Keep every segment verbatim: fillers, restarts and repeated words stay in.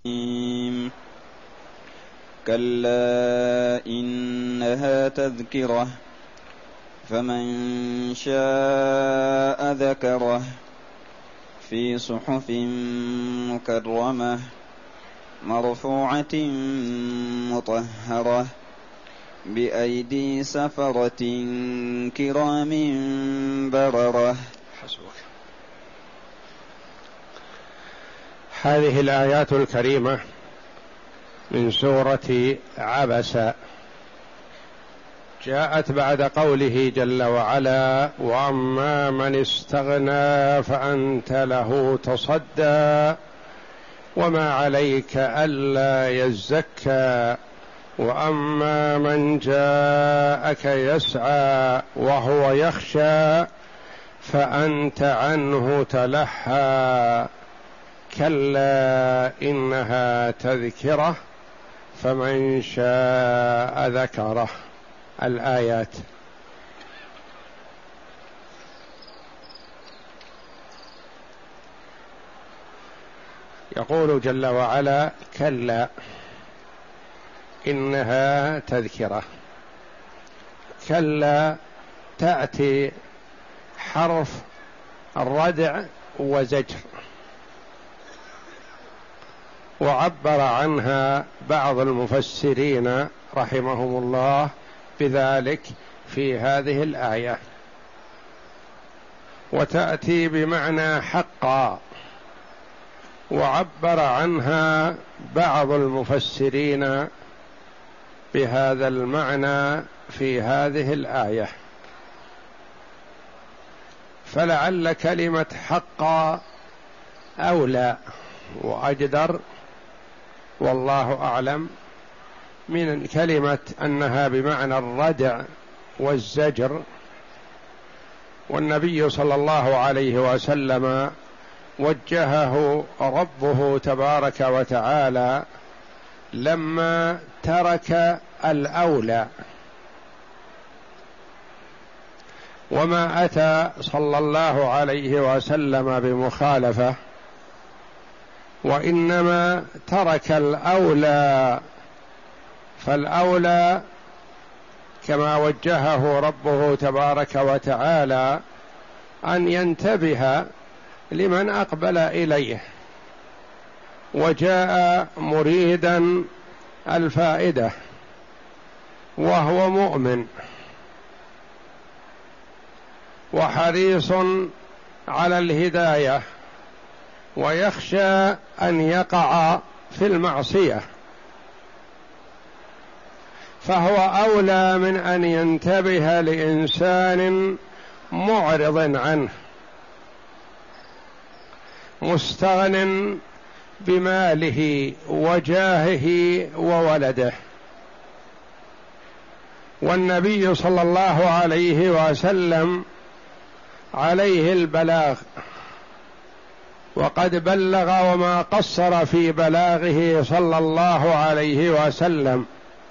كلا إنها تذكرة فمن شاء ذكره في صحف مكرمة مرفوعة مطهرة بأيدي سفرة كرام بررة. حسبك. هذه الآيات الكريمة من سورة عبس جاءت بعد قوله جل وعلا: وأما من استغنى فأنت له تصدى وما عليك ألا يزكى وأما من جاءك يسعى وهو يخشى فأنت عنه تلهى كلا إنها تذكرة فمن شاء ذكره. الآيات. يقول جل وعلا: كلا إنها تذكرة. كلا تأتي حرف الردع وزجر، وعبر عنها بعض المفسرين رحمهم الله بذلك في هذه الآية، وتأتي بمعنى حقا، وعبر عنها بعض المفسرين بهذا المعنى في هذه الآية. فلعل كلمة حقا أولى وأجدر والله أعلم من كلمة أنها بمعنى الردع والزجر. والنبي صلى الله عليه وسلم وجهه ربه تبارك وتعالى لما ترك الأولى، وما أتى صلى الله عليه وسلم بمخالفة، وإنما ترك الأولى. فالأولى كما وجهه ربه تبارك وتعالى أن ينتبه لمن أقبل إليه وجاء مريدا الفائدة وهو مؤمن وحريص على الهداية ويخشى أن يقع في المعصية، فهو أولى من أن ينتبه لإنسان معرض عنه مستغن بماله وجاهه وولده. والنبي صلى الله عليه وسلم عليه البلاغ، وقد بلغ وما قصر في بلاغه صلى الله عليه وسلم.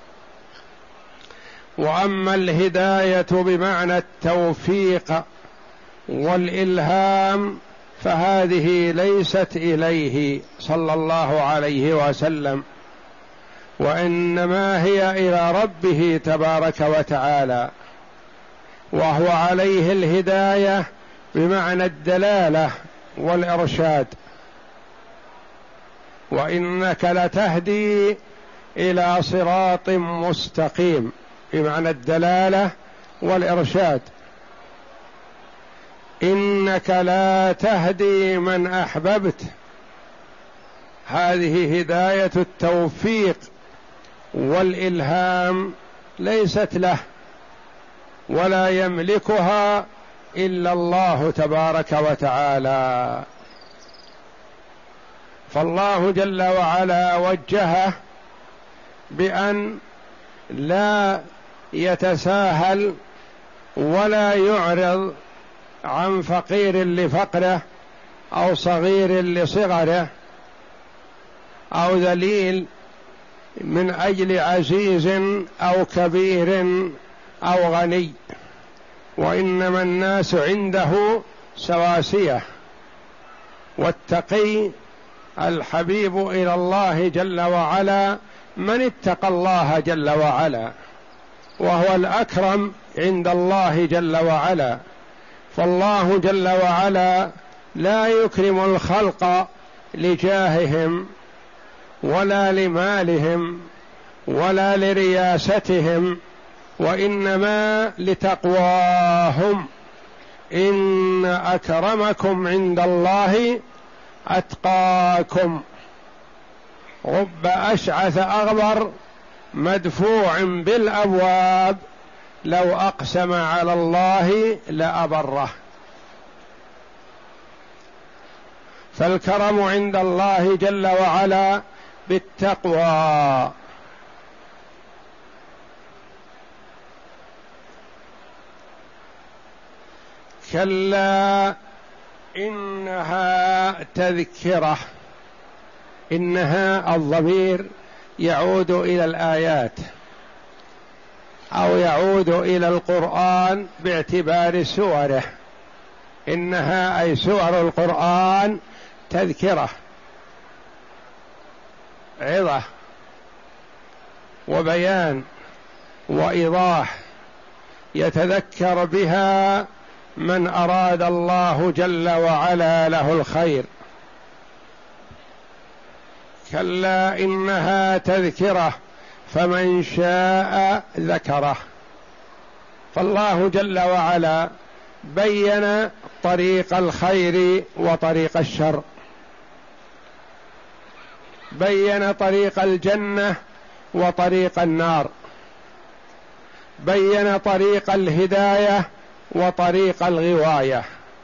وأما الهداية بمعنى التوفيق والإلهام فهذه ليست إليه صلى الله عليه وسلم، وإنما هي إلى ربه تبارك وتعالى، وهو عليه الهداية بمعنى الدلالة والإرشاد. وإنك لتهدي إلى صراط مستقيم بمعنى الدلالة والإرشاد. إنك لا تهدي من أحببت، هذه هداية التوفيق والإلهام ليست له ولا يملكها إلا الله تبارك وتعالى. فالله جل وعلا وجهه بأن لا يتساهل ولا يعرض عن فقير لفقره أو صغير لصغره أو ذليل من أجل عزيز أو كبير أو غني، وإنما الناس عنده سواسية. والتقي الحبيب إلى الله جل وعلا من اتقى الله جل وعلا، وهو الأكرم عند الله جل وعلا. فالله جل وعلا لا يكرم الخلق لجاههم ولا لمالهم ولا لرياستهم، وإنما لتقواهم. إن أكرمكم عند الله أتقاكم. رب أشعث أغبر مدفوع بالأبواب لو أقسم على الله لأبره. فالكرم عند الله جل وعلا بالتقوى. كلا إنها تذكرة. إنها الضمير يعود إلى الآيات أو يعود إلى القرآن باعتبار سوره. إنها أي سور القرآن تذكرة، عظة وبيان وإيضاح يتذكر بها من أراد الله جل وعلا له الخير. كلا إنها تذكرة فمن شاء ذكره. فالله جل وعلا بين طريق الخير وطريق الشر، بين طريق الجنة وطريق النار، بين طريق الهداية وطريق الغواية.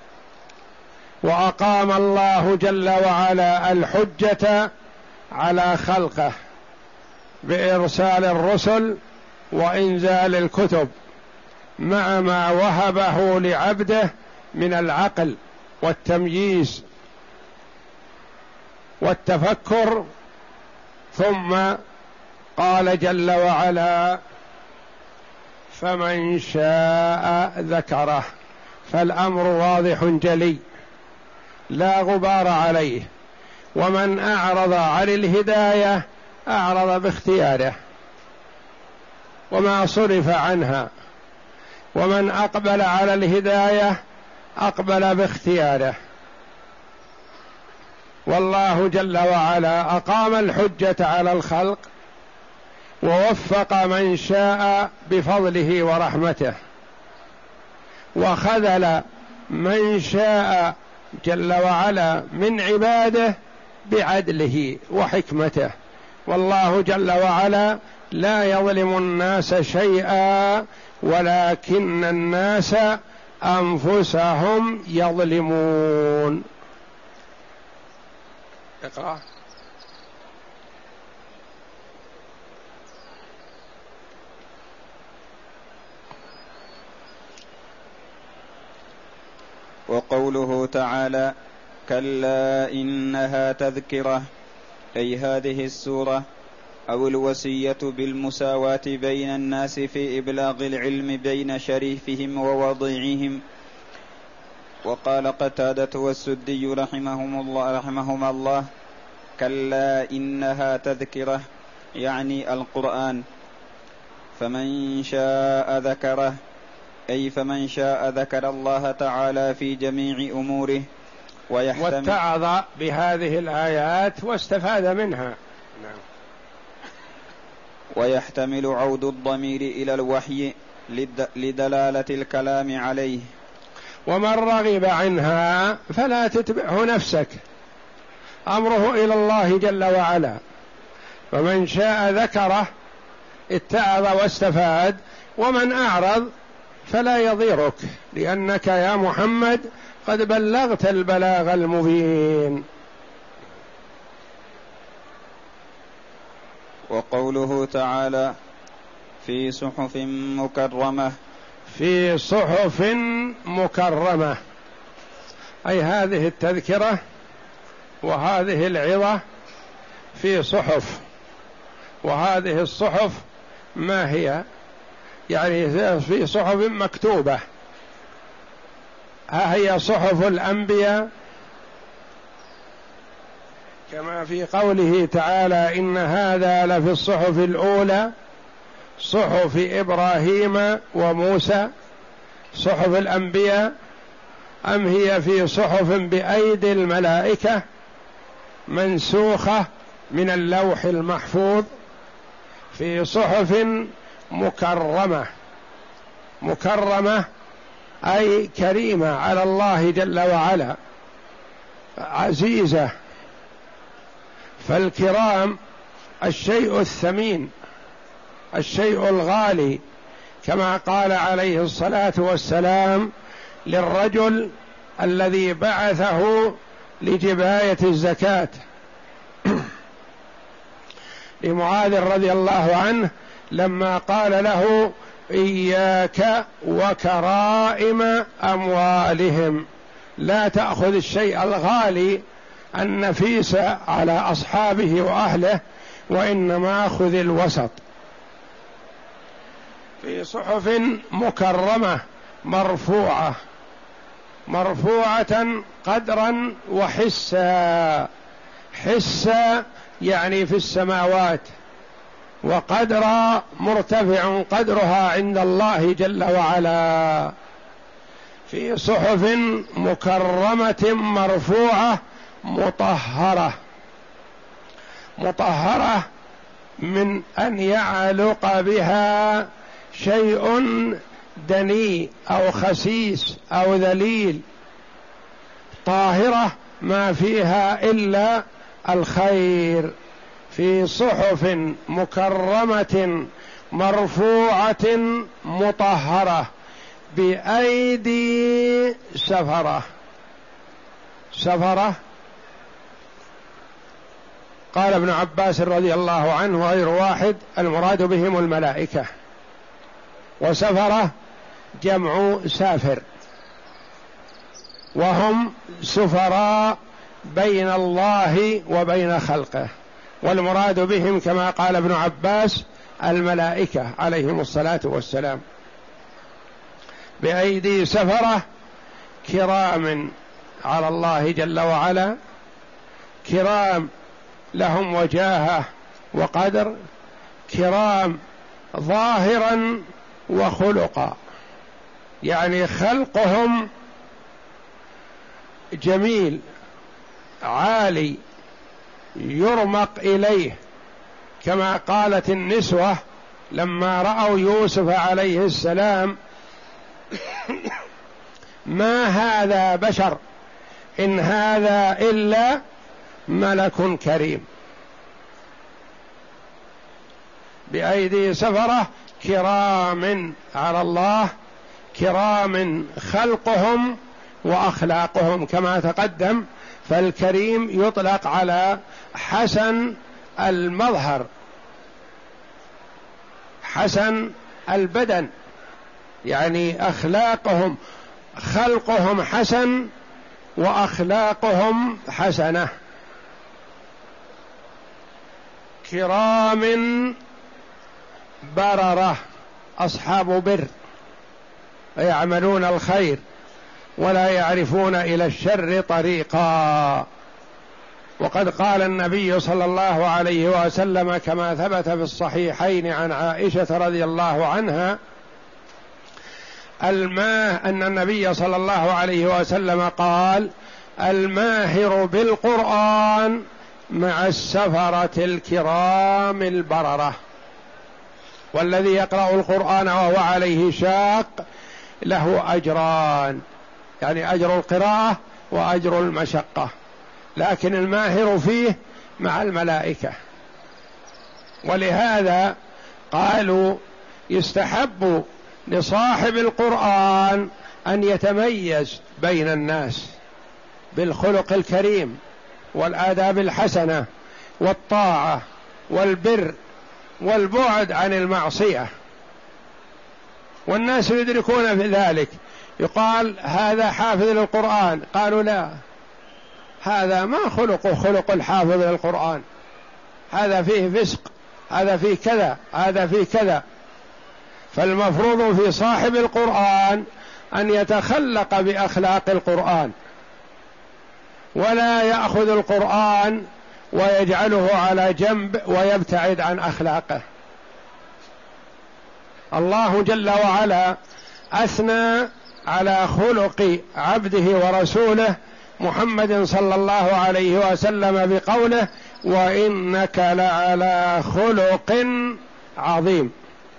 وأقام الله جل وعلا الحجة على خلقه بإرسال الرسل وإنزال الكتب، مع ما وهبه لعبده من العقل والتمييز والتفكر. ثم قال جل وعلا فمن شاء ذكره. فالأمر واضح جلي لا غبار عليه. ومن أعرض عن الهداية أعرض باختياره وما صرف عنها، ومن أقبل على الهداية أقبل باختياره. والله جل وعلا أقام الحجة على الخلق ووفق من شاء بفضله ورحمته، وخذل من شاء جل وعلا من عباده بعدله وحكمته. والله جل وعلا لا يظلم الناس شيئا ولكن الناس أنفسهم يظلمون. اقرأ. وقوله تعالى كلا إنها تذكرة، أي هذه السورة أو الوصية بالمساواة بين الناس في إبلاغ العلم بين شريفهم ووضيعهم. وقال قتادة والسدي رحمهم الله رحمهما الله كلا إنها تذكرة، يعني القرآن. فمن شاء ذكره، أي فمن شاء ذكر الله تعالى في جميع أموره ويحتمل واتعظ بهذه الآيات واستفاد منها. نعم. ويحتمل عود الضمير إلى الوحي لدلالة الكلام عليه. ومن رغب عنها فلا تتبعه نفسك، أمره إلى الله جل وعلا. فمن شاء ذكره اتعظ واستفاد، ومن أعرض فلا يضيرك، لأنك يا محمد قد بلغت البلاغ المبين. وقوله تعالى في صحف مكرمة، في صحف مكرمة، أي هذه التذكرة وهذه العظة في صحف. وهذه الصحف ما هي؟ يعني في صحف مكتوبة. ها هي صحف الأنبياء كما في قوله تعالى: إن هذا لفي الصحف الأولى صحف إبراهيم وموسى، صحف الأنبياء، أم هي في صحف بأيدي الملائكة منسوخة من اللوح المحفوظ؟ في صحف مكرمة. مكرمة أي كريمة على الله جل وعلا، عزيزة. فالكرام الشيء الثمين، الشيء الغالي، كما قال عليه الصلاة والسلام للرجل الذي بعثه لجباية الزكاة لمعاذ رضي الله عنه، لما قال له: إياك وكرائم أموالهم، لا تأخذ الشيء الغالي النفيس على أصحابه وأهله، وإنما خذ الوسط. في صحف مكرمة مرفوعة، مرفوعة قدرا وحسا. حسا يعني في السماوات، وقدر مرتفع قدرها عند الله جل وعلا. في صحف مكرمة مرفوعة مطهرة. مطهرة من أن يعلق بها شيء دني أو خسيس أو ذليل، طاهرة ما فيها إلا الخير. في صحف مكرمة مرفوعة مطهرة بأيدي سفرة. سفرة قال ابن عباس رضي الله عنه غير واحد المراد بهم الملائكة، وسفرة جمع سافر، وهم سفراء بين الله وبين خلقه، والمراد بهم كما قال ابن عباس الملائكة عليهم الصلاة والسلام. بأيدي سفرة كرام على الله جل وعلا، كرام لهم وجاهة وقدر، كرام ظاهرا وخلقا، يعني خلقهم جميل عالي يرمق إليه، كما قالت النسوة لما رأوا يوسف عليه السلام: ما هذا بشر إن هذا إلا ملك كريم. بأيدي سفرة كرام على الله، كرام خلقهم وأخلاقهم كما تقدم. فالكريم يطلق على حسن المظهر، حسن البدن، يعني أخلاقهم، خلقهم حسن وأخلاقهم حسنة. كرام بررة، أصحاب بر، يعملون الخير ولا يعرفون إلى الشر طريقا. وقد قال النبي صلى الله عليه وسلم كما ثبت في الصحيحين عن عائشة رضي الله عنها الماء أن النبي صلى الله عليه وسلم قال: الماهر بالقرآن مع السفرة الكرام البررة. والذي يقرأ القرآن وهو عليه شاق له أجران، يعني أجر القراءة وأجر المشقة، لكن الماهر فيه مع الملائكة. ولهذا قالوا يستحب لصاحب القرآن أن يتميز بين الناس بالخلق الكريم والآداب الحسنة والطاعة والبر والبعد عن المعصية، والناس يدركون في ذلك. يقال هذا حافظ للقرآن، قالوا لا، هذا ما خلقه خلق الحافظ للقرآن، هذا فيه فسق، هذا فيه كذا، هذا فيه كذا. فالمفروض في صاحب القرآن أن يتخلق بأخلاق القرآن، ولا يأخذ القرآن ويجعله على جنب ويبتعد عن أخلاقه. الله جل وعلا أثنى على خلق عبده ورسوله محمد صلى الله عليه وسلم بقوله: وإنك لعلى خلق عظيم.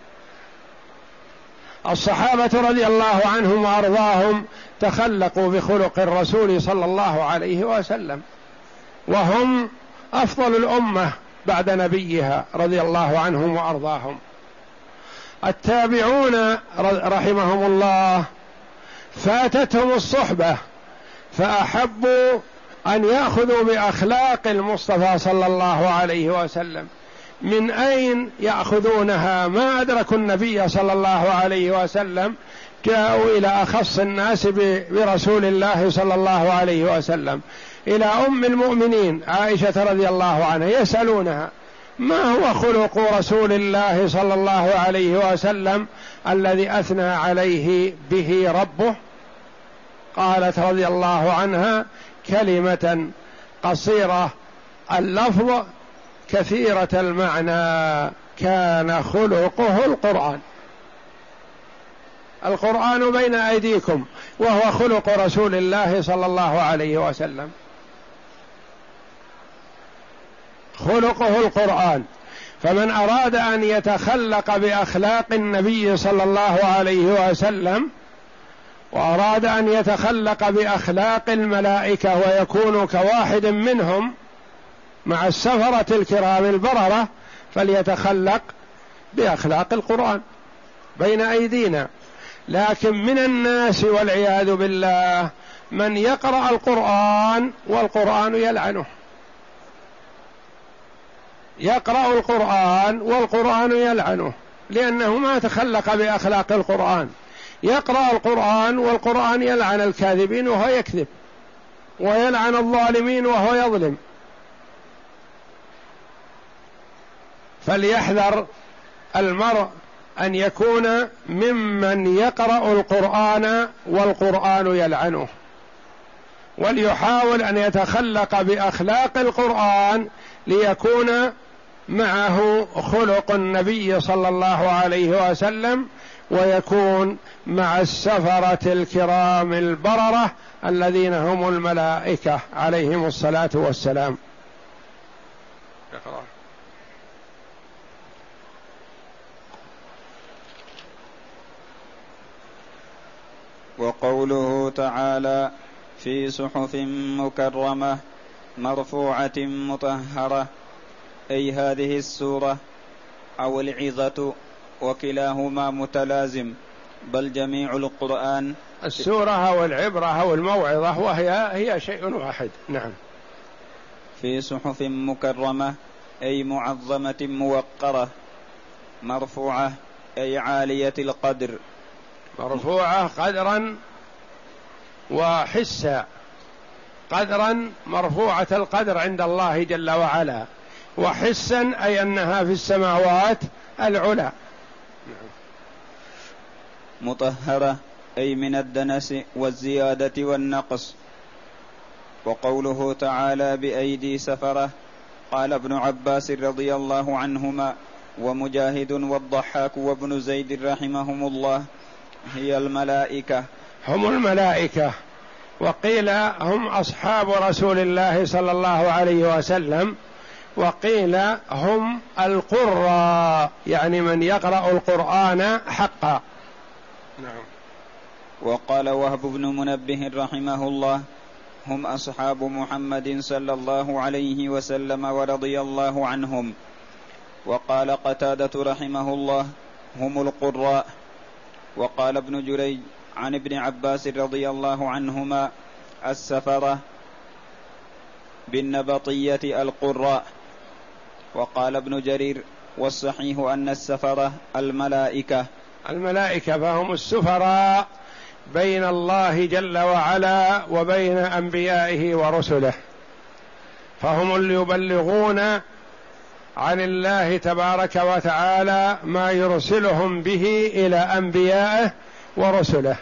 الصحابة رضي الله عنهم وأرضاهم تخلقوا بخلق الرسول صلى الله عليه وسلم، وهم أفضل الأمة بعد نبيها رضي الله عنهم وأرضاهم. التابعون رحمهم الله فاتتهم الصحبة فأحبوا أن يأخذوا بأخلاق المصطفى صلى الله عليه وسلم. من أين يأخذونها؟ ما أدركوا النبي صلى الله عليه وسلم، جاءوا إلى أخص الناس برسول الله صلى الله عليه وسلم، إلى أم المؤمنين عائشة رضي الله عنها، يسألونها: ما هو خلق رسول الله صلى الله عليه وسلم الذي أثنى عليه به ربه؟ قالت رضي الله عنها: كلمة قصيرة اللفظ كثيرة المعنى، كان خلقه القرآن. القرآن بين أيديكم وهو خلق رسول الله صلى الله عليه وسلم، خلقه القرآن. فمن أراد أن يتخلق بأخلاق النبي صلى الله عليه وسلم، وأراد أن يتخلق بأخلاق الملائكة ويكون كواحد منهم مع السفرة الكرام البررة، فليتخلق بأخلاق القرآن بين أيدينا. لكن من الناس والعياذ بالله من يقرأ القرآن والقرآن يلعنه، يقرأ القرآن والقرآن يلعنه، لأنه ما تخلق بأخلاق القرآن. يقرأ القرآن والقرآن يلعن الكاذبين وهو يكذب، ويلعن الظالمين وهو يظلم. فليحذر المرء أن يكون ممن يقرأ القرآن والقرآن يلعنه، وليحاول أن يتخلق بأخلاق القرآن ليكون معه خلق النبي صلى الله عليه وسلم، ويكون مع السفرة الكرام البررة الذين هم الملائكة عليهم الصلاة والسلام. وقوله تعالى: في صحف مكرمة مرفوعة مطهرة، أي هذه السورة أو العظة، وكلاهما متلازم، بل جميع القرآن. السورة أو العبرة أو الموعظة وهي هي شيء واحد. نعم. في صحف مكرمة أي معظمة موقرة، مرفوعة أي عالية القدر، مرفوعة قدرا وحسا. قدرا مرفوعة القدر عند الله جل وعلا، وحسا أي أنها في السماوات العلى. مطهرة أي من الدنس والزيادة والنقص. وقوله تعالى: بأيدي سفرة، قال ابن عباس رضي الله عنهما ومجاهد والضحاك وابن زيد رحمهم الله: هي الملائكة. هم الملائكة. وقيل هم أصحاب رسول الله صلى الله عليه وسلم، وقيل هم القراء، يعني من يقرأ القرآن حقا. نعم. وقال وهب بن منبه رحمه الله: هم أصحاب محمد صلى الله عليه وسلم ورضي الله عنهم. وقال قتادة رحمه الله: هم القراء. وقال ابن جريج عن ابن عباس رضي الله عنهما: السفرة بالنبطية القراء. وقال ابن جرير: والصحيح أن السفرة الملائكة. الملائكة فهم السفراء بين الله جل وعلا وبين أنبيائه ورسله، فهم اللي يبلغون عن الله تبارك وتعالى ما يرسلهم به إلى أنبيائه ورسله.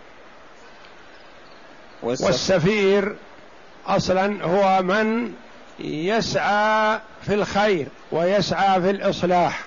والسفير أصلا هو من يسعى في الخير ويسعى في الإصلاح.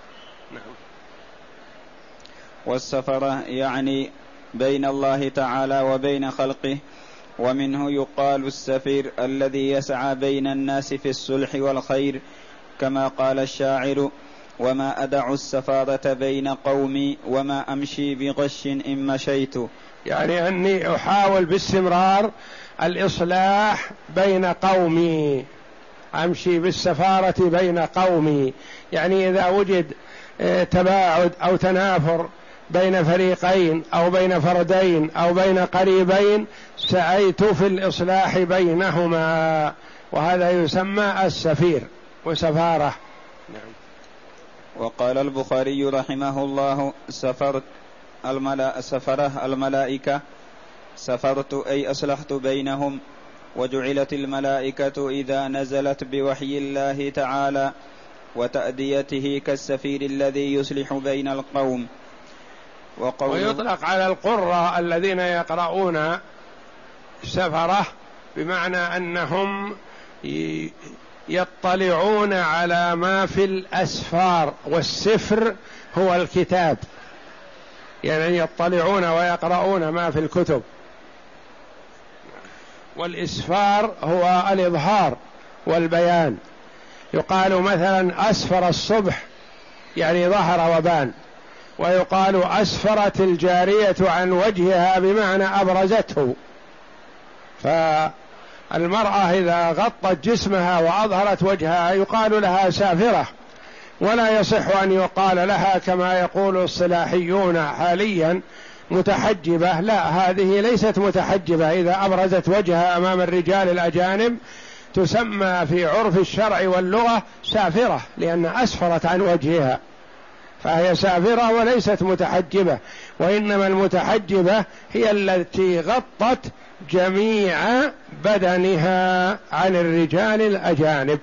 والسفرة يعني بين الله تعالى وبين خلقه، ومنه يقال السفير الذي يسعى بين الناس في الصلح والخير، كما قال الشاعر: وما أدع السفارة بين قومي وما أمشي بغش إن مشيت. يعني أني أحاول باستمرار الإصلاح بين قومي، أمشي بالسفارة بين قومي، يعني إذا وجد تباعد أو تنافر بين فريقين أو بين فردين أو بين قريبين سعيت في الإصلاح بينهما، وهذا يسمى السفير وسفارة. نعم. وقال البخاري رحمه الله: سفرت الملا... سفره الملائكة، سفرت أي أصلحت بينهم، وجعلت الملائكة إذا نزلت بوحي الله تعالى وتأديته كالسفير الذي يصلح بين القوم. ويطلق على القراء الذين يقرؤون سفرة بمعنى أنهم يطلعون على ما في الأسفار، والسفر هو الكتاب، يعني يطلعون ويقرؤون ما في الكتب. والإسفار هو الإظهار والبيان، يقال مثلا أسفر الصبح يعني ظهر وبان، ويقال أسفرت الجارية عن وجهها بمعنى أبرزته. فالمرأة إذا غطت جسمها وأظهرت وجهها يقال لها سافرة، ولا يصح أن يقال لها كما يقول الصلاحيون حاليا متحجبة، لا، هذه ليست متحجبة. إذا أبرزت وجهها أمام الرجال الأجانب تسمى في عرف الشرع واللغة سافرة، لأن أسفرت عن وجهها، فهي سافرة وليست متحجبة. وإنما المتحجبة هي التي غطت جميع بدنها عن الرجال الأجانب.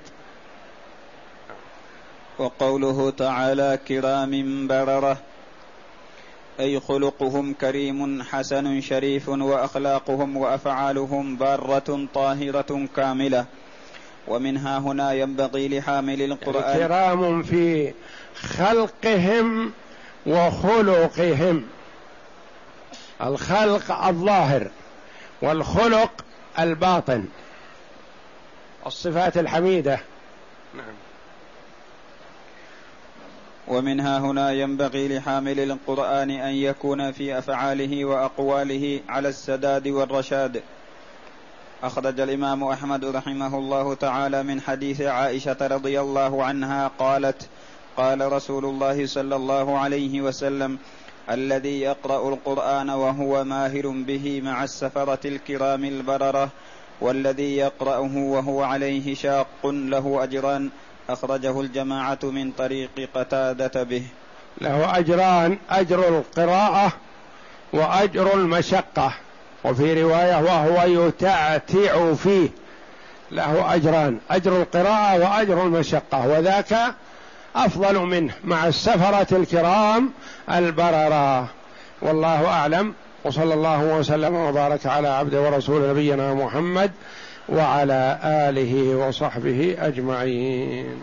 وقوله تعالى: كرام بررة، أي خلقهم كريم حسن شريف، وأخلاقهم وأفعالهم بارة طاهرة كاملة. ومنها هنا ينبغي لحامل القرآن كرام في خلقهم وخلقهم، الخلق الظاهر والخلق الباطن، الصفات الحميدة. نعم. ومنها هنا ينبغي لحامل القرآن أن يكون في أفعاله وأقواله على السداد والرشاد. أخرج الإمام أحمد رحمه الله تعالى من حديث عائشة رضي الله عنها قالت: قال رسول الله صلى الله عليه وسلم: الذي يقرأ القرآن وهو ماهر به مع السفرة الكرام البررة، والذي يقرأه وهو عليه شاق له أجران. أخرجه الجماعة من طريق قتادة به. له أجران: أجر القراءة وأجر المشقة، وفي رواية وهو يتعتع فيه، له أجران: أجر القراءة وأجر المشقة، وذاك أفضل منه مع السفرة الكرام البررة. والله أعلم، وصلى الله وسلم وبارك على عبده ورسول نبينا محمد وعلى آله وصحبه أجمعين.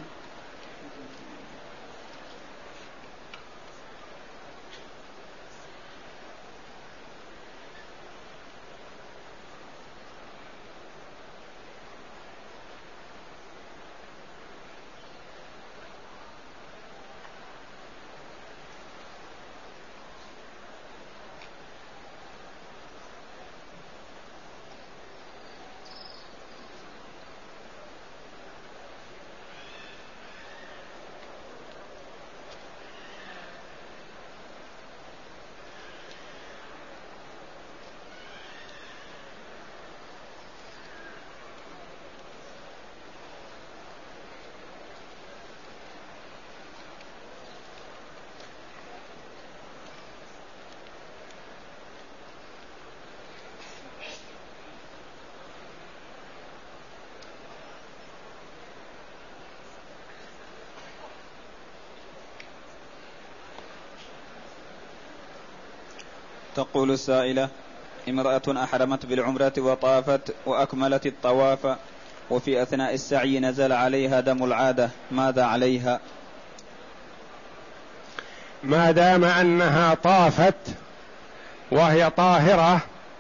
تقول السائلة: امرأة أحرمت بالعمرة وطافت وأكملت الطواف وفي أثناء السعي نزل عليها دم العادة، ماذا عليها؟ ما دام أنها طافت وهي طاهرة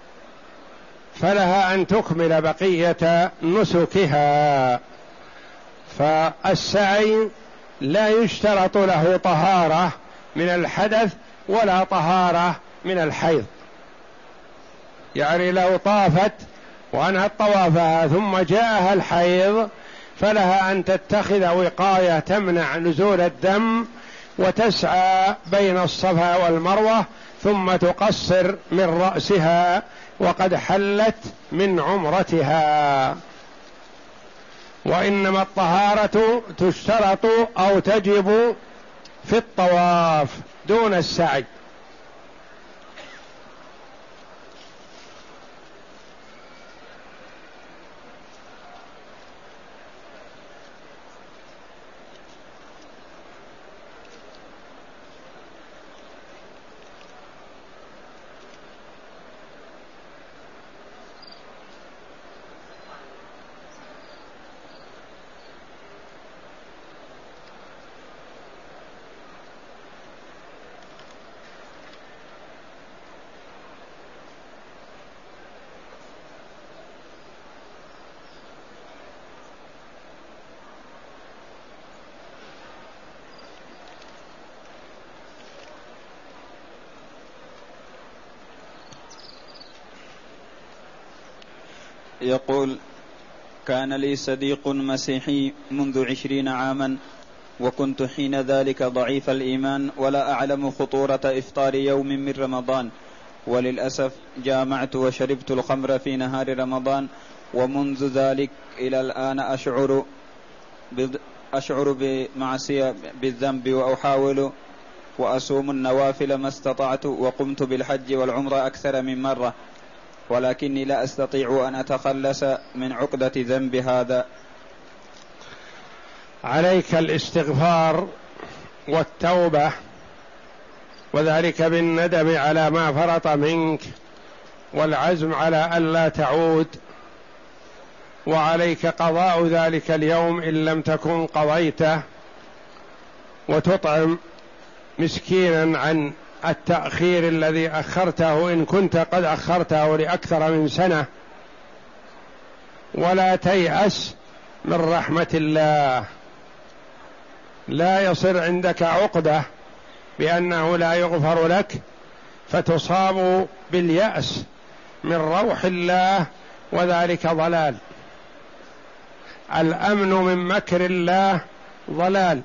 فلها أن تكمل بقية نسكها. فالسعي لا يشترط له طهارة من الحدث ولا طهارة من الحيض. يعني لو طافت وأنهت طوافها ثم جاءها الحيض فلها أن تتخذ وقاية تمنع نزول الدم وتسعى بين الصفا والمروة ثم تقصر من رأسها وقد حلت من عمرتها. وإنما الطهارة تشترط أو تجب في الطواف دون السعي. يقول: كان لي صديق مسيحي منذ عشرين عاما، وكنت حين ذلك ضعيف الإيمان ولا أعلم خطورة إفطار يوم من رمضان، وللأسف جامعت وشربت الخمر في نهار رمضان، ومنذ ذلك إلى الآن أشعر أشعر بمعصية بالذنب، وأحاول وأصوم النوافل ما استطعت، وقمت بالحج والعمرة أكثر من مرة، ولكني لا أستطيع أن أتخلص من عقدة ذنب هذا. عليك الاستغفار والتوبة، وذلك بالندم على ما فرط منك والعزم على ألا تعود، وعليك قضاء ذلك اليوم إن لم تكن قضيته، وتطعم مسكينا عن التأخير الذي أخرته إن كنت قد أخرته لأكثر من سنة. ولا تيأس من رحمة الله، لا يصير عندك عقدة بأنه لا يغفر لك فتصاب باليأس من روح الله، وذلك ضلال. الأمن من مكر الله ضلال،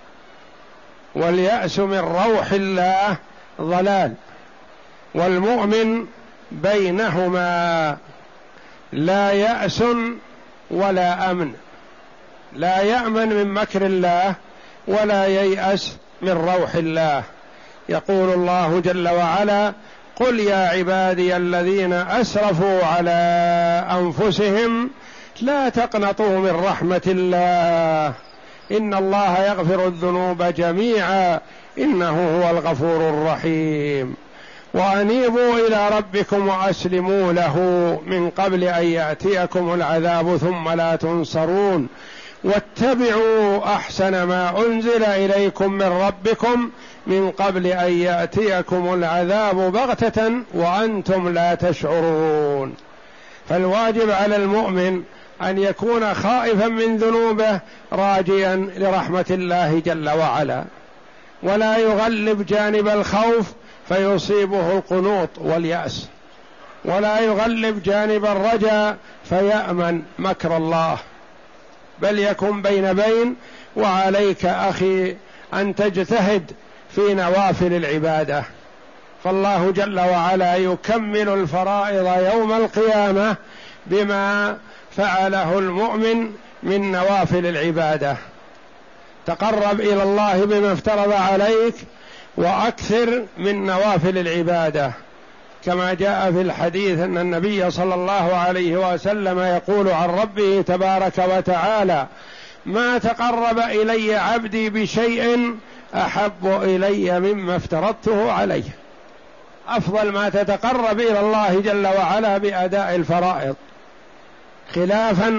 واليأس من روح الله ضلال. والمؤمن بينهما، لا يأس ولا أمن، لا يأمن من مكر الله ولا ييأس من روح الله. يقول الله جل وعلا: قل يا عبادي الذين أسرفوا على أنفسهم لا تقنطوا من رحمة الله إن الله يغفر الذنوب جميعا إنه هو الغفور الرحيم. وأنيبوا إلى ربكم وأسلموا له من قبل أن يأتيكم العذاب ثم لا تنصرون، واتبعوا أحسن ما أنزل إليكم من ربكم من قبل أن يأتيكم العذاب بغتة وأنتم لا تشعرون. فالواجب على المؤمن أن يكون خائفا من ذنوبه راجيا لرحمة الله جل وعلا، ولا يغلب جانب الخوف فيصيبه القنوط واليأس، ولا يغلب جانب الرجاء فيأمن مكر الله، بل يكن بين بين. وعليك أخي أن تجتهد في نوافل العبادة، فالله جل وعلا يكمل الفرائض يوم القيامة بما فعله المؤمن من نوافل العبادة. تقرب إلى الله بما افترض عليك، وأكثر من نوافل العبادة، كما جاء في الحديث أن النبي صلى الله عليه وسلم يقول عن ربه تبارك وتعالى: ما تقرب إلي عبدي بشيء أحب إلي مما افترضته عليه. أفضل ما تتقرب إلى الله جل وعلا بأداء الفرائض، خلافا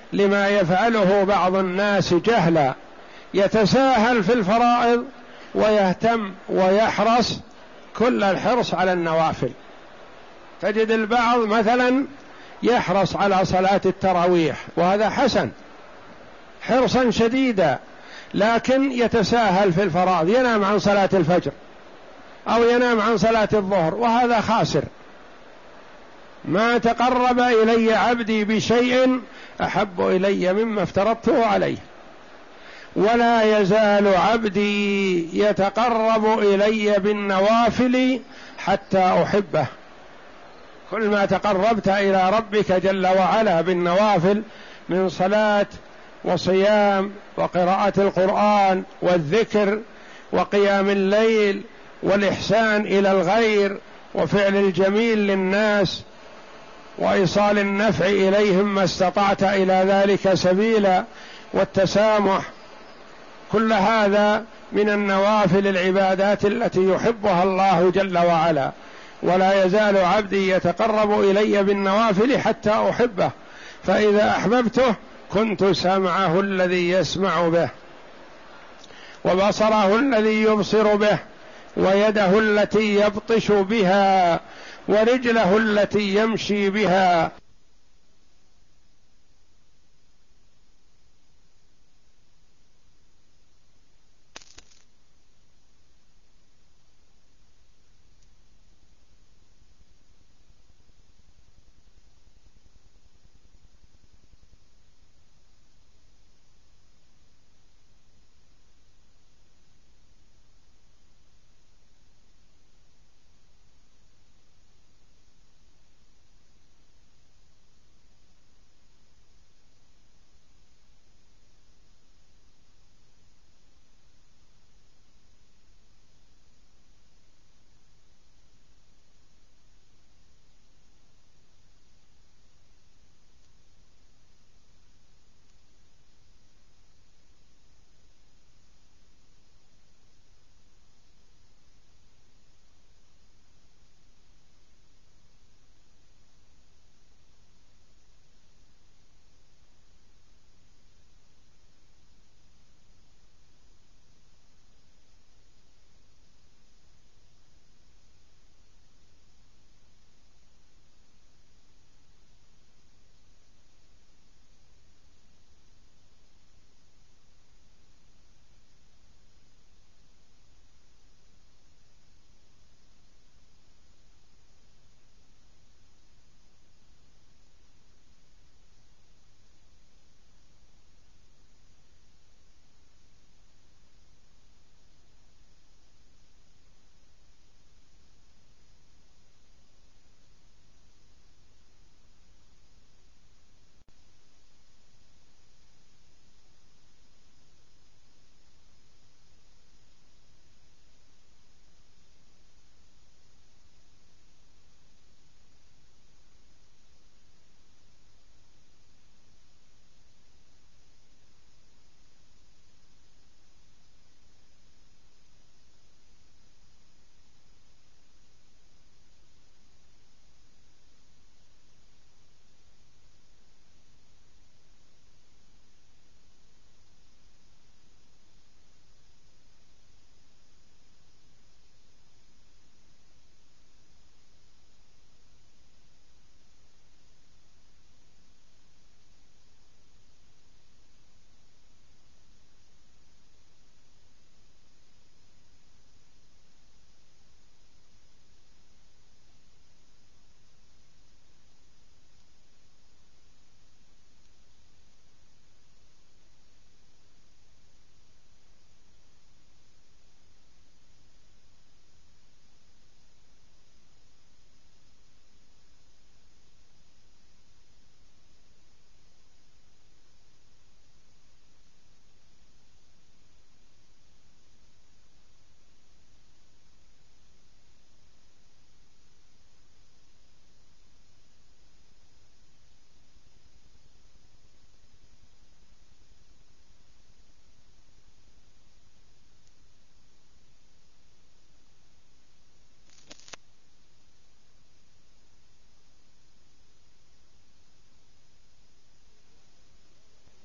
لما يفعله بعض الناس جهلا، يتساهل في الفرائض ويهتم ويحرص كل الحرص على النوافل. تجد البعض مثلا يحرص على صلاة التراويح، وهذا حسن حرصا شديدا، لكن يتساهل في الفرائض، ينام عن صلاة الفجر أو ينام عن صلاة الظهر، وهذا خاسر. ما تقرب إلي عبدي بشيء أحب إلي مما افترضته عليه، ولا يزال عبدي يتقرب إلي بالنوافل حتى أحبه. كل ما تقربت إلى ربك جل وعلا بالنوافل من صلاة وصيام وقراءة القرآن والذكر وقيام الليل والإحسان إلى الغير وفعل الجميل للناس وإيصال النفع إليهم ما استطعت إلى ذلك سبيلا والتسامح، كل هذا من النوافل العبادات التي يحبها الله جل وعلا. ولا يزال عبدي يتقرب إلي بالنوافل حتى أحبه، فإذا أحببته كنت سمعه الذي يسمع به، وبصره الذي يبصر به، ويده التي يبطش بها، ورجله التي يمشي بها.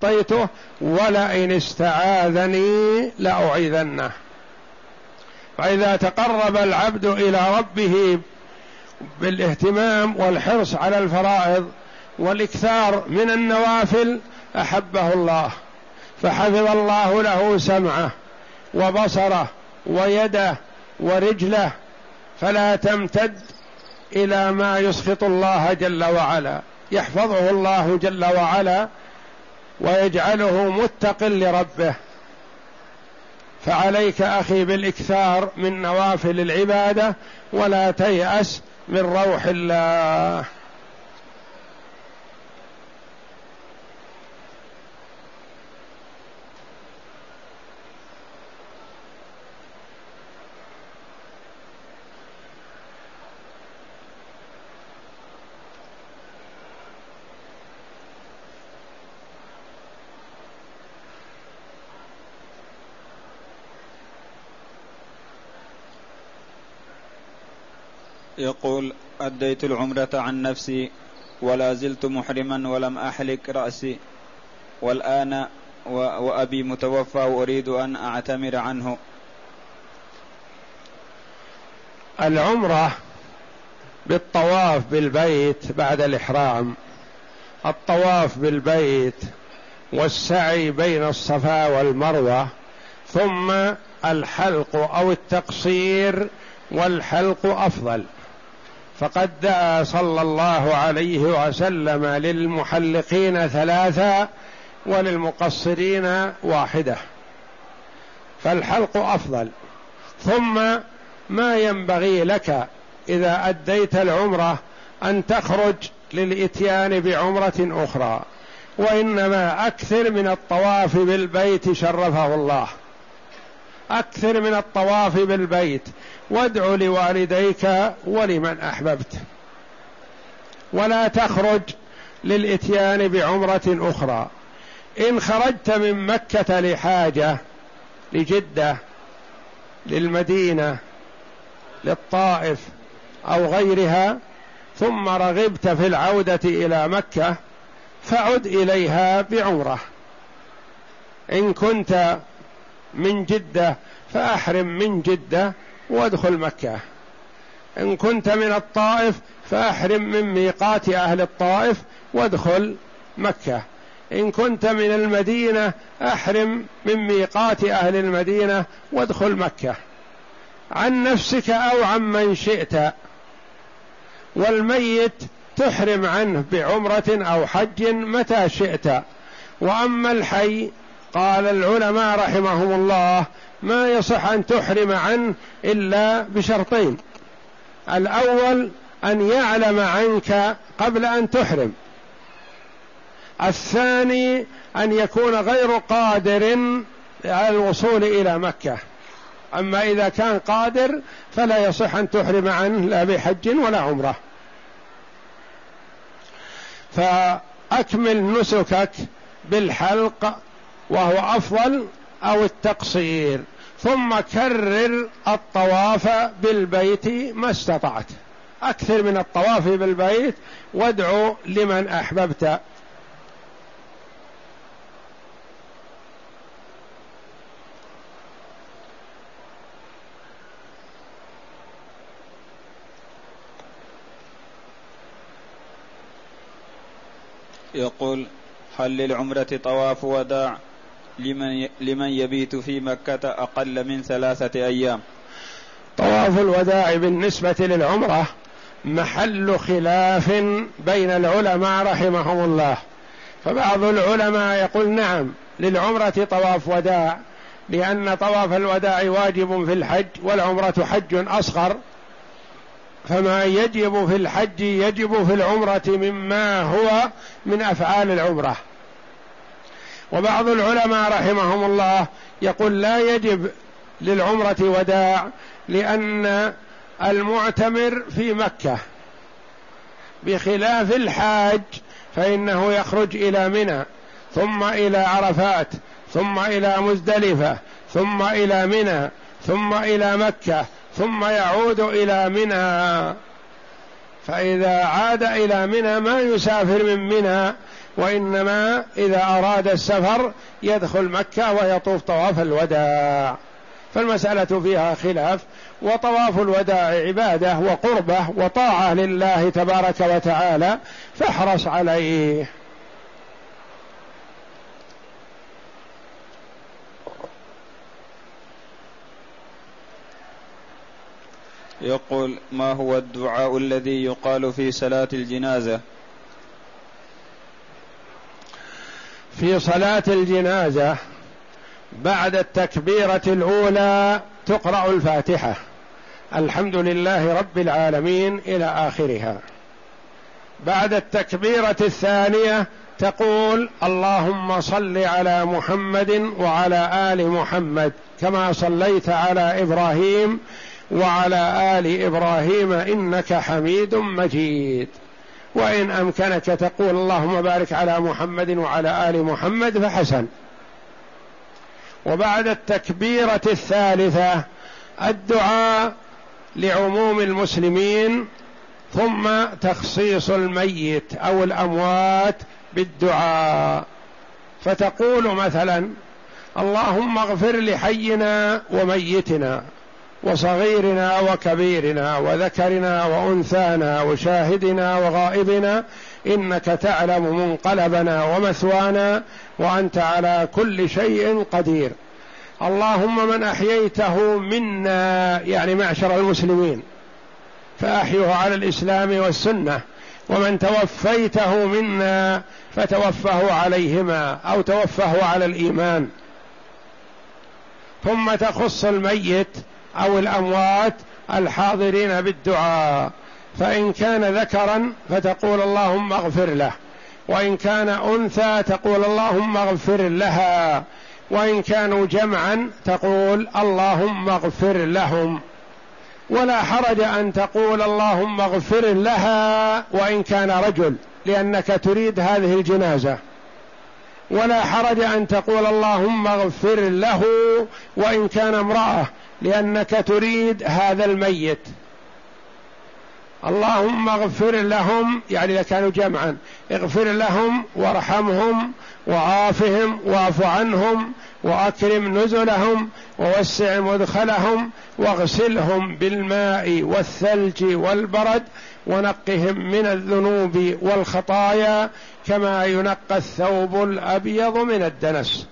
أعطيته ولئن استعاذني لأعيذنه. فإذا تقرب العبد إلى ربه بالاهتمام والحرص على الفرائض والإكثار من النوافل أحبه الله، فحفظ الله له سمعه وبصره ويده ورجله، فلا تمتد إلى ما يسخط الله جل وعلا، يحفظه الله جل وعلا ويجعله متقٍ لربه. فعليك أخي بالإكثار من نوافل العبادة ولا تيأس من روح الله. يقول: أديت العمرة عن نفسي ولا زلت محرما ولم أحلق رأسي، والآن وأبي متوفى وأريد أن أعتمر عنه. العمرة بالطواف بالبيت بعد الإحرام، الطواف بالبيت والسعي بين الصفا والمروة، ثم الحلق أو التقصير، والحلق أفضل. فقد دعا صلى الله عليه وسلم للمحلقين ثلاثة وللمقصرين واحدة، فالحلق أفضل. ثم ما ينبغي لك إذا أديت العمرة أن تخرج للإتيان بعمرة أخرى، وإنما أكثر من الطواف بالبيت شرفه الله، أكثر من الطواف بالبيت، وادع لوالديك ولمن أحببت، ولا تخرج للإتيان بعمرة أخرى. إن خرجت من مكة لحاجة، لجدة، للمدينة، للطائف أو غيرها، ثم رغبت في العودة إلى مكة، فعد إليها بعمرة. إن كنت من جدة فأحرم من جدة وادخل مكة، إن كنت من الطائف فأحرم من ميقات أهل الطائف وادخل مكة، إن كنت من المدينة أحرم من ميقات أهل المدينة وادخل مكة، عن نفسك أو عن من شئت. والميت تحرم عنه بعمرة أو حج متى شئت. وأما الحي قال العلماء رحمهم الله ما يصح أن تحرم عنه إلا بشرطين: الأول أن يعلم عنك قبل أن تحرم، الثاني أن يكون غير قادر على الوصول إلى مكة. أما إذا كان قادر فلا يصح أن تحرم عنه لا بحج ولا عمرة. فأكمل نسكك بالحلق وهو أفضل أو التقصير، ثم كرر الطواف بالبيت ما استطعت، أكثر من الطواف بالبيت، وادعو لمن أحببت. يقول: هل للعمرة طواف وداع لمن لمن يبيت في مكة أقل من ثلاثة أيام؟ طواف الوداع بالنسبة للعمرة محل خلاف بين العلماء رحمهم الله، فبعض العلماء يقول نعم للعمرة طواف وداع، لأن طواف الوداع واجب في الحج، والعمرة حج أصغر، فما يجب في الحج يجب في العمرة مما هو من أفعال العمرة. وبعض العلماء رحمهم الله يقول لا يجب للعمرة وداع، لأن المعتمر في مكة، بخلاف الحاج فإنه يخرج إلى منى، ثم إلى عرفات، ثم إلى مزدلفة، ثم إلى منى، ثم إلى مكة، ثم يعود إلى منى. فإذا عاد إلى منى ما يسافر من منى وإنما إذا أراد السفر يدخل مكة ويطوف طواف الوداع، فالمسألة فيها خلاف. وطواف الوداع عبادة وقربة وطاعة لله تبارك وتعالى، فاحرص عليه. يقول: ما هو الدعاء الذي يقال في صلاة الجنازة؟ في صلاة الجنازة بعد التكبيرة الأولى تقرأ الفاتحة، الحمد لله رب العالمين إلى آخرها. بعد التكبيرة الثانية تقول: اللهم صل على محمد وعلى آل محمد كما صليت على إبراهيم وعلى آل إبراهيم إنك حميد مجيد. وإن أمكنك تقول: اللهم بارك على محمد وعلى آل محمد فحسن. وبعد التكبيرة الثالثة الدعاء لعموم المسلمين، ثم تخصيص الميت أو الأموات بالدعاء، فتقول مثلا: اللهم اغفر لحينا وميتنا وصغيرنا وكبيرنا وذكرنا وأنثانا وشاهدنا وغائبنا إنك تعلم منقلبنا ومثوانا وأنت على كل شيء قدير. اللهم من أحييته منا، يعني معشر المسلمين، فأحيه على الإسلام والسنة، ومن توفيته منا فتوفه عليهما أو توفه على الإيمان. ثم تخص الميت أو الأموات الحاضرين بالدعاء، فإن كان ذكرا فتقول: اللهم اغفر له، وإن كان أنثى تقول: اللهم اغفر لها، وإن كانوا جمعا تقول: اللهم اغفر لهم. ولا حرج أن تقول: اللهم اغفر لها وإن كان رجل، لأنك تريد هذه الجنازة. ولا حرج أن تقول: اللهم اغفر له وإن كان امرأة، لأنك تريد هذا الميت. اللهم اغفر لهم، يعني إذا كانوا جمعا: اغفر لهم وارحمهم وعافهم واعف عنهم وأكرم نزلهم ووسع مدخلهم واغسلهم بالماء والثلج والبرد ونقهم من الذنوب والخطايا كما ينقى الثوب الأبيض من الدنس.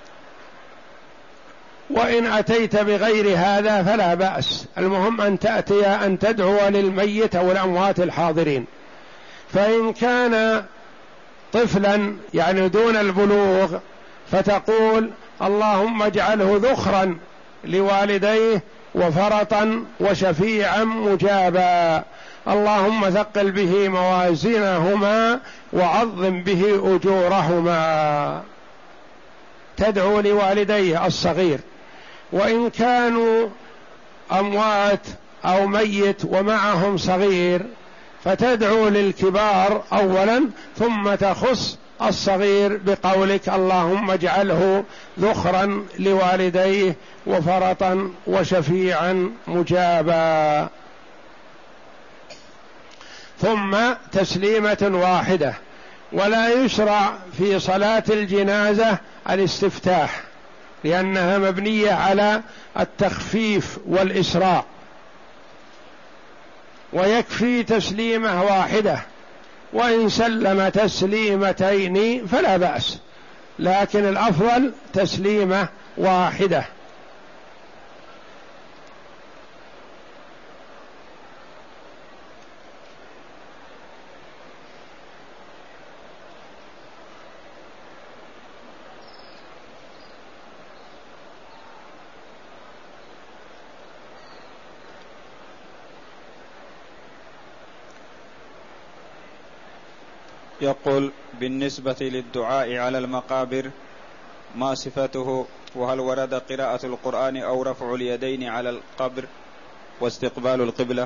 وإن أتيت بغير هذا فلا بأس، المهم أن تأتي أن تدعو للميت أو الأموات الحاضرين. فإن كان طفلا يعني دون البلوغ فتقول: اللهم اجعله ذخرا لوالديه وفرطا وشفيعا مجابا، اللهم ثقل به موازينهما وعظم به أجورهما. تدعو لوالديه الصغير. وإن كانوا أموات أو ميت ومعهم صغير فتدعو للكبار أولا، ثم تخص الصغير بقولك: اللهم اجعله ذخرا لوالديه وفرطا وشفيعا مجابا. ثم تسليمة واحدة. ولا يشرع في صلاة الجنازة الاستفتاح، لأنها مبنية على التخفيف والإسراء، ويكفي تسليمة واحدة. وإن سلم تسليمتين فلا بأس، لكن الأفضل تسليمة واحدة. يقول: بالنسبة للدعاء على المقابر ما صفته؟ وهل ورد قراءة القرآن أو رفع اليدين على القبر واستقبال القبلة؟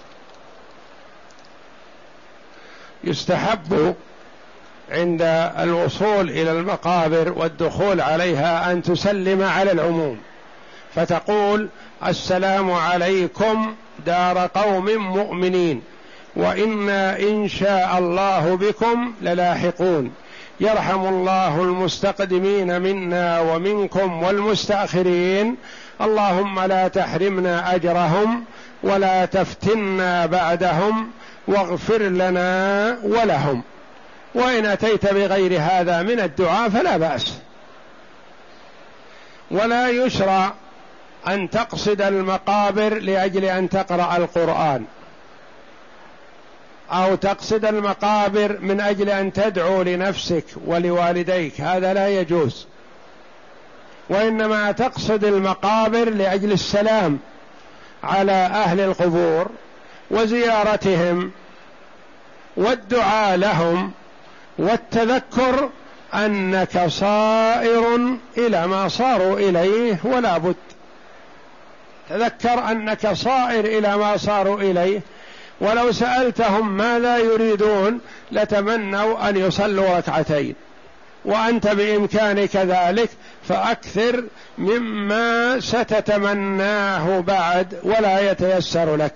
يستحب عند الوصول إلى المقابر والدخول عليها أن تسلم على العموم، فتقول: السلام عليكم دار قوم مؤمنين وإنا إن شاء الله بكم للاحقون. يرحم الله المستقدمين منا ومنكم والمستأخرين، اللهم لا تحرمنا أجرهم ولا تفتنا بعدهم واغفر لنا ولهم. وإن أتيت بغير هذا من الدعاء فلا بأس. ولا يشرع أن تقصد المقابر لأجل أن تقرأ القرآن، أو تقصد المقابر من أجل أن تدعو لنفسك ولوالديك، هذا لا يجوز. وإنما تقصد المقابر لأجل السلام على أهل القبور وزيارتهم والدعاء لهم والتذكر أنك صائر إلى ما صاروا إليه، ولا بد تذكر أنك صائر إلى ما صاروا إليه. ولو سألتهم ماذا يريدون لتمنوا أن يصلوا ركعتين، وأنت بإمكانك ذلك، فأكثر مما ستتمناه بعد ولا يتيسر لك.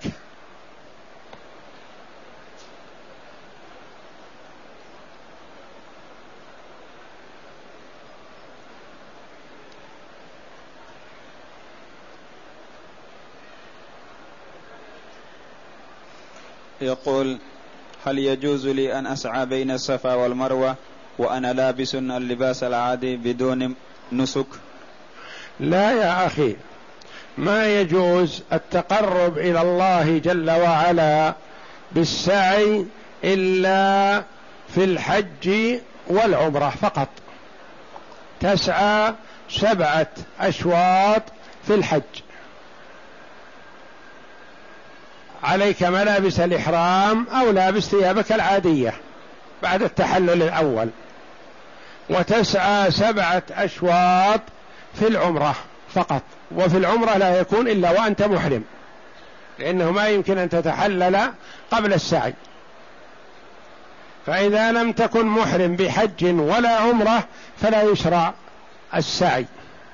يقول: هل يجوز لي أن أسعى بين الصفا والمروة وأنا لابس اللباس العادي بدون نسك؟ لا يا أخي، ما يجوز التقرب إلى الله جل وعلا بالسعي إلا في الحج والعمرة فقط. تسعى سبعة أشواط في الحج، عليك ملابس الإحرام أو لابس ثيابك العادية بعد التحلل الأول، وتسعى سبعة أشواط في العمرة فقط. وفي العمرة لا يكون إلا وأنت محرم، لأنه ما يمكن أن تتحلل قبل السعي. فإذا لم تكن محرم بحج ولا عمرة فلا يشرع السعي،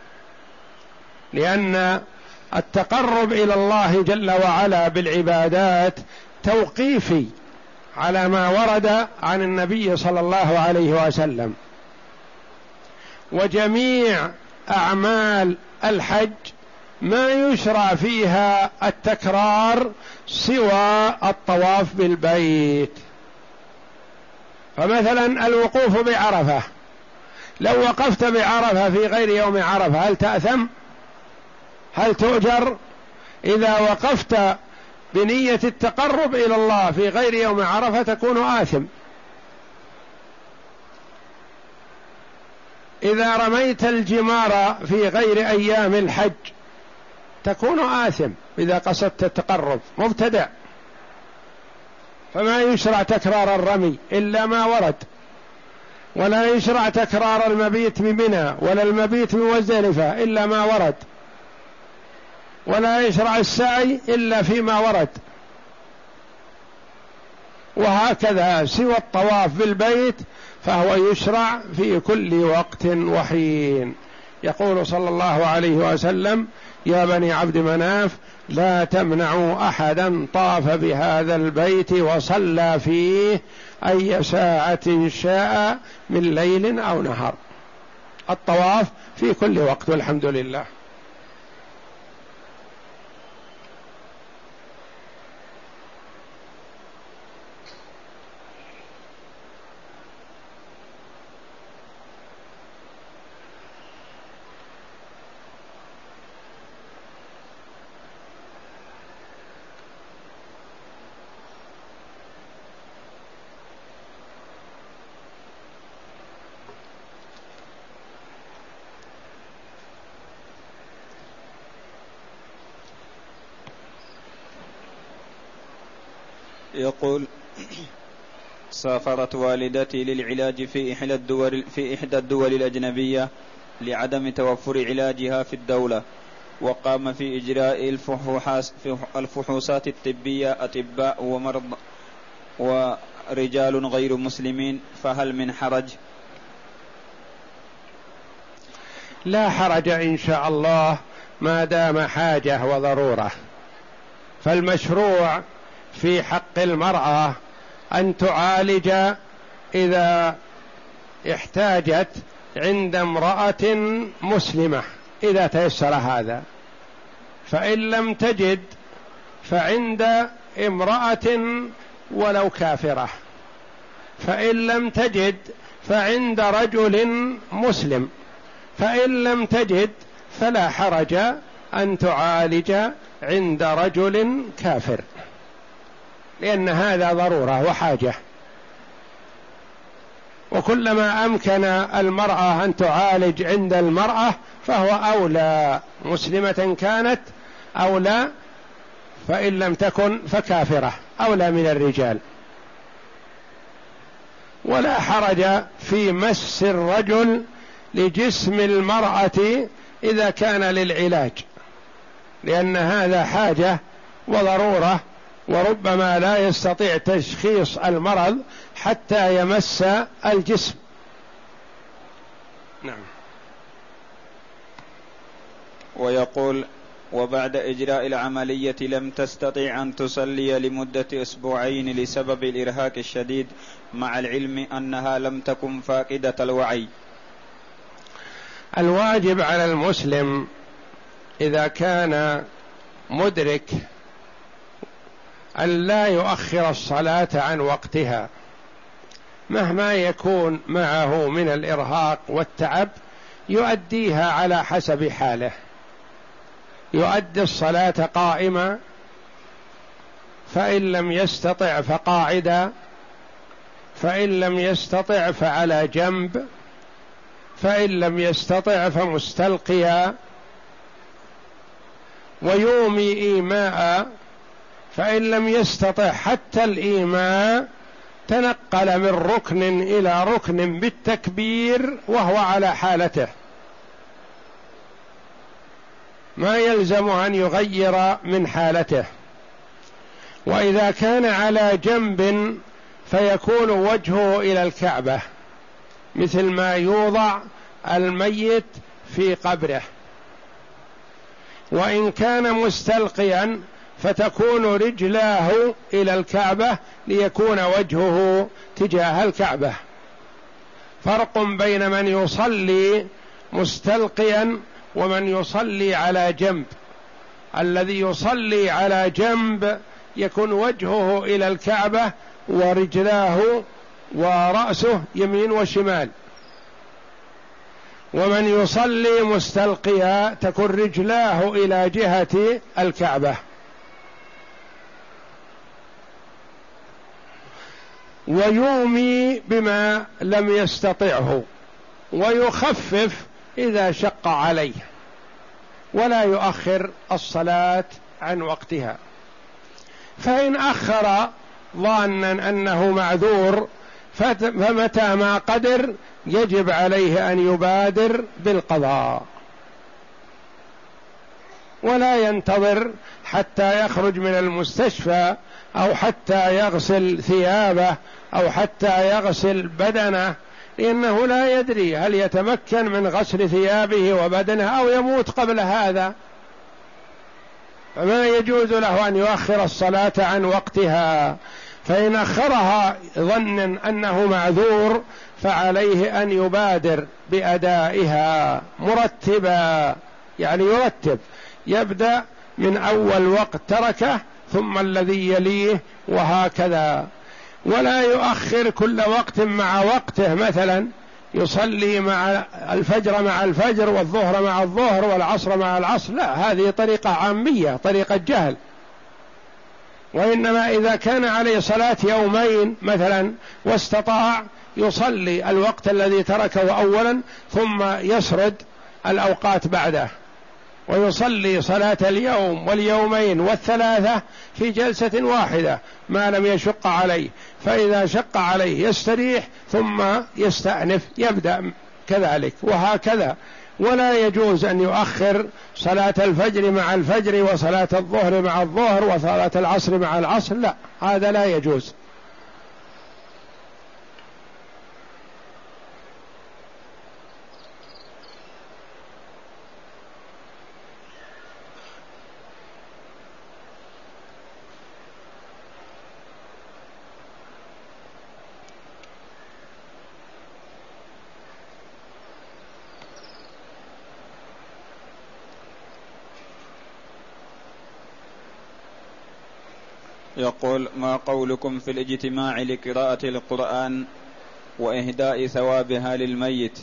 لأن التقرب إلى الله جل وعلا بالعبادات توقيفي على ما ورد عن النبي صلى الله عليه وسلم. وجميع أعمال الحج ما يشرع فيها التكرار سوى الطواف بالبيت. فمثلا الوقوف بعرفة، لو وقفت بعرفة في غير يوم عرفة هل تأثم؟ هل تؤجر؟ إذا وقفت بنية التقرب إلى الله في غير يوم عرفة تكون آثم. إذا رميت الجمار في غير أيام الحج تكون آثم إذا قصدت التقرب، مبتدع. فما يشرع تكرار الرمي إلا ما ورد، ولا يشرع تكرار المبيت بمنى ولا المبيت بمزدلفة إلا ما ورد، ولا يشرع السعي إلا فيما ورد. وهكذا سوى الطواف بالبيت فهو يشرع في كل وقت وحين. يقول صلى الله عليه وسلم: يا بني عبد مناف لا تمنعوا أحدا طاف بهذا البيت وصلى فيه أي ساعة شاء من ليل أو نهار. الطواف في كل وقت والحمد لله. يقول: سافرت والدتي للعلاج في إحدى الدول في إحدى الدول الأجنبية لعدم توفر علاجها في الدولة، وقام في إجراء الفحوصات الطبية أطباء ومرضى ورجال غير مسلمين، فهل من حرج؟ لا حرج إن شاء الله ما دام حاجة وضرورة. فالمشروع في حق المرأة أن تعالج إذا احتاجت عند امرأة مسلمة إذا تيسر هذا، فإن لم تجد فعند امرأة ولو كافرة، فإن لم تجد فعند رجل مسلم، فإن لم تجد فلا حرج أن تعالج عند رجل كافر، لأن هذا ضرورة وحاجة. وكلما أمكن المرأة أن تعالج عند المرأة فهو أولى، مسلمة كانت أولى، فإن لم تكن فكافرة أولى من الرجال. ولا حرج في مس الرجل لجسم المرأة إذا كان للعلاج، لأن هذا حاجة وضرورة، وربما لا يستطيع تشخيص المرض حتى يمس الجسم. نعم. ويقول: وبعد إجراء العملية لم تستطع أن تصلي لمدة أسبوعين لسبب الإرهاق الشديد، مع العلم أنها لم تكن فاقدة الوعي. الواجب على المسلم إذا كان مدرك أن لا يؤخر الصلاة عن وقتها مهما يكون معه من الإرهاق والتعب، يؤديها على حسب حاله، يؤدي الصلاة قائمة، فإن لم يستطع فقاعدا، فإن لم يستطع فعلى جنب، فإن لم يستطع فمستلقيا، ويومي إيماء، فإن لم يستطع حتى الإيماء تنقل من ركن إلى ركن بالتكبير وهو على حالته، ما يلزم أن يغير من حالته. وإذا كان على جنب فيكون وجهه إلى الكعبة، مثل ما يوضع الميت في قبره. وإن كان مستلقيا فتكون رجلاه إلى الكعبة ليكون وجهه تجاه الكعبة. فرق بين من يصلي مستلقيا ومن يصلي على جنب. الذي يصلي على جنب يكون وجهه إلى الكعبة ورجلاه ورأسه يمين وشمال، ومن يصلي مستلقيا تكون رجلاه إلى جهة الكعبة. ويومي بما لم يستطعه، ويخفف إذا شق عليه، ولا يؤخر الصلاة عن وقتها. فإن أخر ظانا أنه معذور فمتى ما قدر يجب عليه أن يبادر بالقضاء، ولا ينتظر حتى يخرج من المستشفى أو حتى يغسل ثيابه أو حتى يغسل بدنه، لأنه لا يدري هل يتمكن من غسل ثيابه وبدنه أو يموت قبل هذا، فما يجوز له أن يؤخر الصلاة عن وقتها. فإن أخرها ظنا أنه معذور فعليه أن يبادر بأدائها مرتبا، يعني يرتب، يبدأ من أول وقت تركه ثم الذي يليه وهكذا، ولا يؤخر كل وقت مع وقته، مثلا يصلي مع الفجر مع الفجر والظهر مع الظهر والعصر مع العصر، لا، هذه طريقة عامية، طريقة جهل. وإنما إذا كان عليه صلاة يومين مثلا واستطاع يصلي الوقت الذي تركه أولا ثم يسرد الأوقات بعده، ويصلي صلاة اليوم واليومين والثلاثة في جلسة واحدة ما لم يشق عليه، فإذا شق عليه يستريح ثم يستأنف يبدأ كذلك، وهكذا. ولا يجوز أن يؤخر صلاة الفجر مع الفجر وصلاة الظهر مع الظهر وصلاة العصر مع العصر، لا، هذا لا يجوز. يقول: ما قولكم في الاجتماع لقراءة القرآن وإهداء ثوابها للميت؟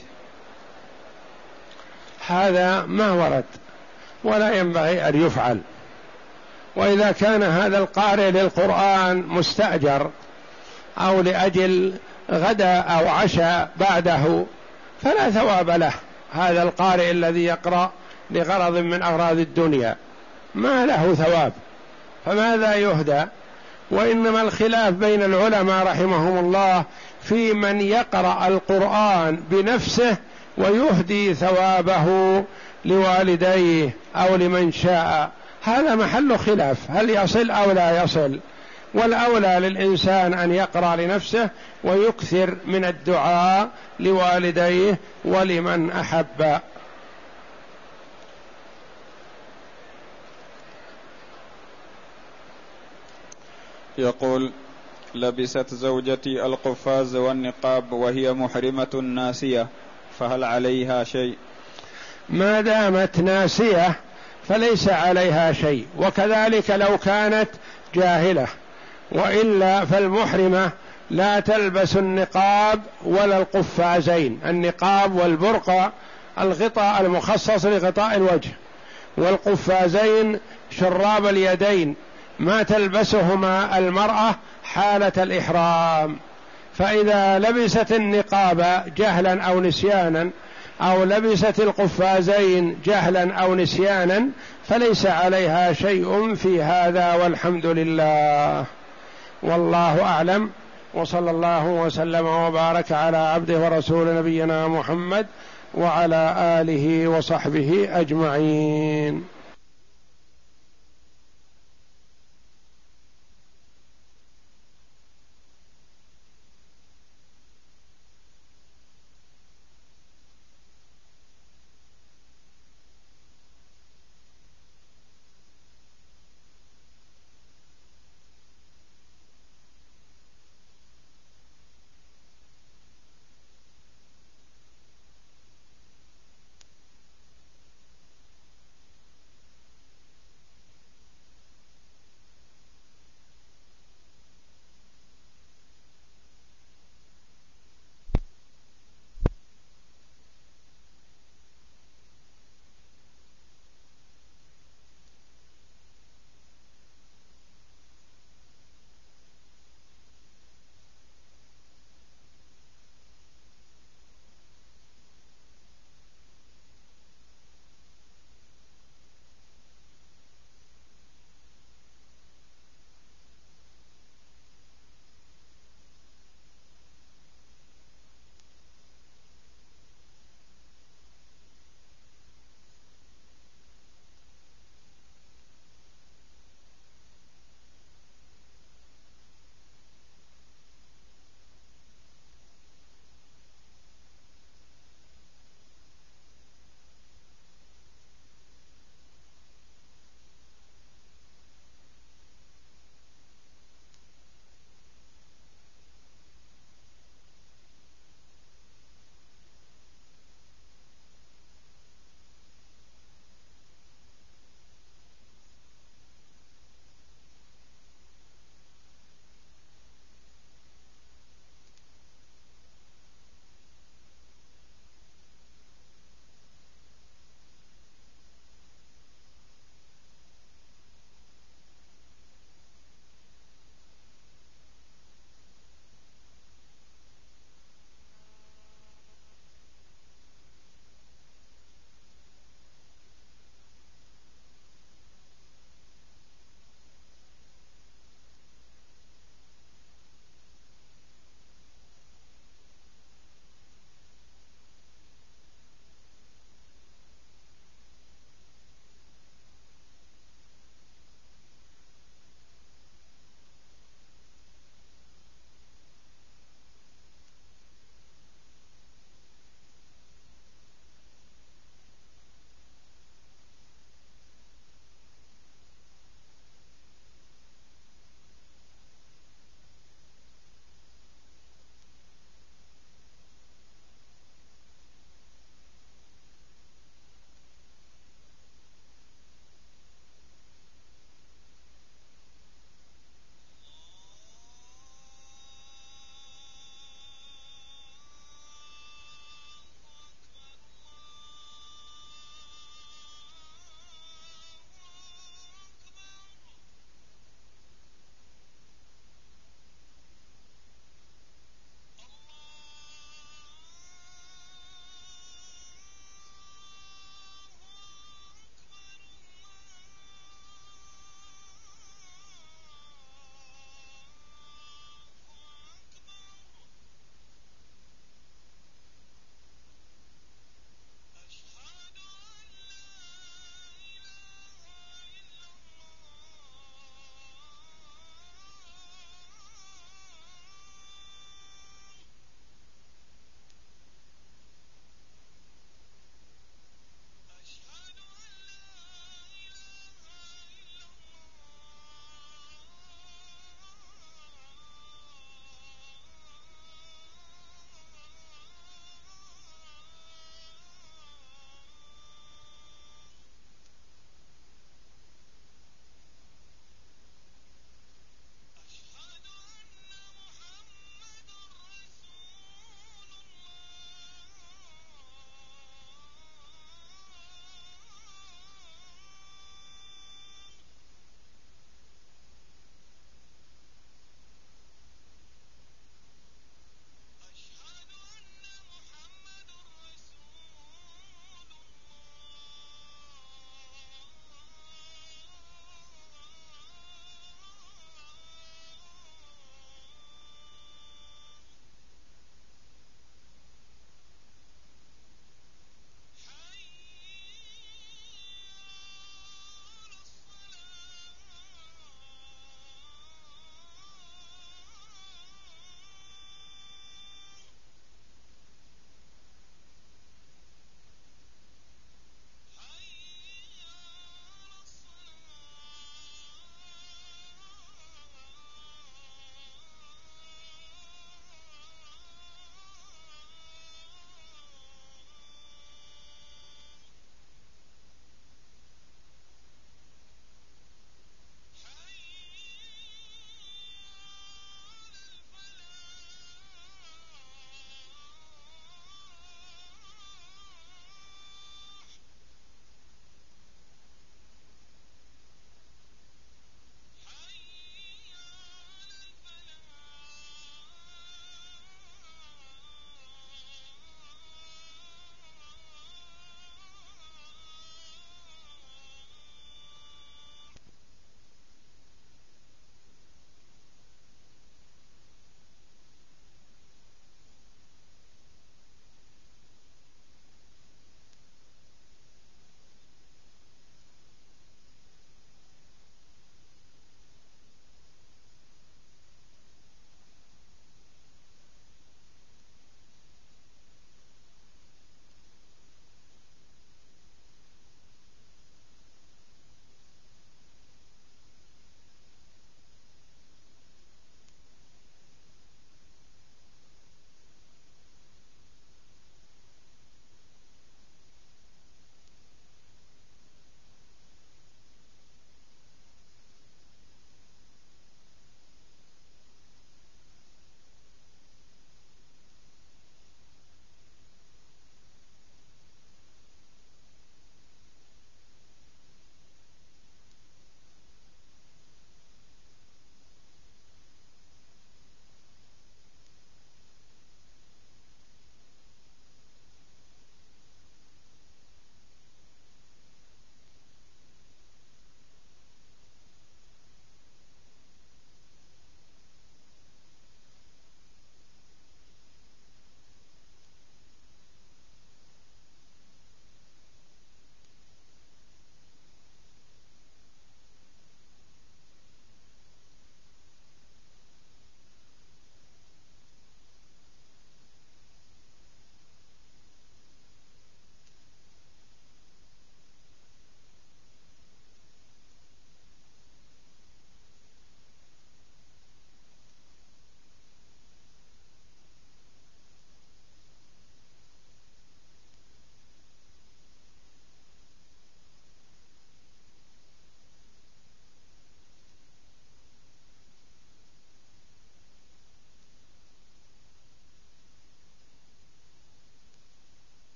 هذا ما ورد ولا ينبغي أن يفعل. وإذا كان هذا القارئ للقرآن مستأجر أو لأجل غدا أو عشاء بعده فلا ثواب له. هذا القارئ الذي يقرأ لغرض من أغراض الدنيا ما له ثواب، فماذا يهدى؟ وإنما الخلاف بين العلماء رحمهم الله في من يقرأ القرآن بنفسه ويهدي ثوابه لوالديه أو لمن شاء، هذا محل خلاف، هل يصل أو لا يصل؟ والأولى للإنسان أن يقرأ لنفسه ويكثر من الدعاء لوالديه ولمن أحب. يقول: لبست زوجتي القفاز والنقاب وهي محرمة ناسية، فهل عليها شيء؟ ما دامت ناسية فليس عليها شيء، وكذلك لو كانت جاهلة، وإلا فالمحرمة لا تلبس النقاب ولا القفازين. النقاب والبرقع الغطاء المخصص لغطاء الوجه، والقفازين شراب اليدين ما تلبسهما المرأة حالة الإحرام. فإذا لبست النقاب جهلا أو نسيانا أو لبست القفازين جهلا أو نسيانا فليس عليها شيء في هذا، والحمد لله، والله أعلم. وصلى الله وسلم وبارك على عبده ورسول نبينا محمد وعلى آله وصحبه أجمعين.